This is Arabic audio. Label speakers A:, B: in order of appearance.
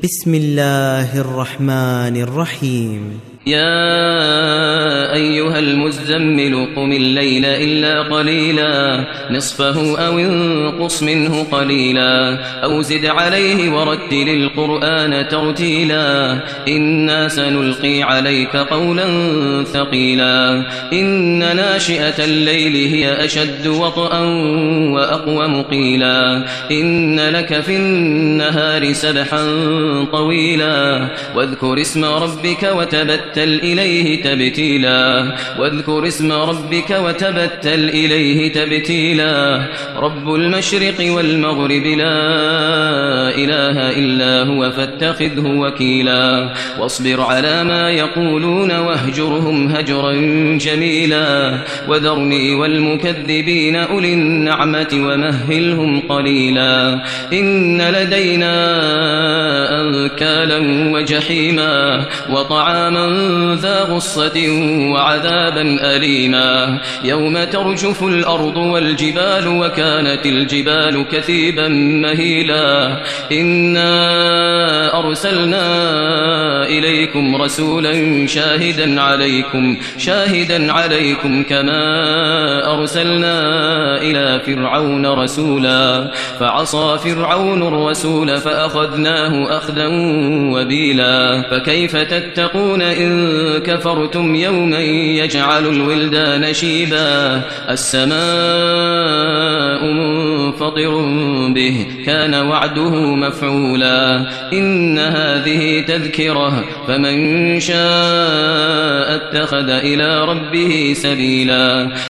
A: بسم الله الرحمن الرحيم.
B: يا أيها المزمل قم الليل إلا قليلا نصفه أو انقص منه قليلا أو زد عليه ورتل القرآن ترتيلا إنا سنلقي عليك قولا ثقيلا إن ناشئة الليل هي أشد وطئا وأقوم قيلا إن لك في النهار سبحا طويلا واذكر اسم ربك وتبتل إليه تبتيلا وتبتل إليه تبتيلا رب المشرق والمغرب لا إله إلا هو فاتخذه وكيلا واصبر على ما يقولون واهجرهم هجرا جميلا وذرني والمكذبين أولي النعمة ومهلهم قليلا إن لدينا أنكالا وجحيما وطعاما ذا غصة وعذابا أليما يوم ترجف الأرض والجبال وكانت الجبال كثيبا مهيلا إنا أرسلنا إليكم رسولا شاهدا عليكم كما أرسلنا إلى فرعون رسولا فعصى فرعون الرسول فأخذناه أخذا وبيلا فكيف تتقون إن كفرتم يوما يجعل الولدان شيبا السماء منفطر به كان وعده مفعولا إن هذه تذكرة فمن شاء اتخذ إلى ربه سبيلا.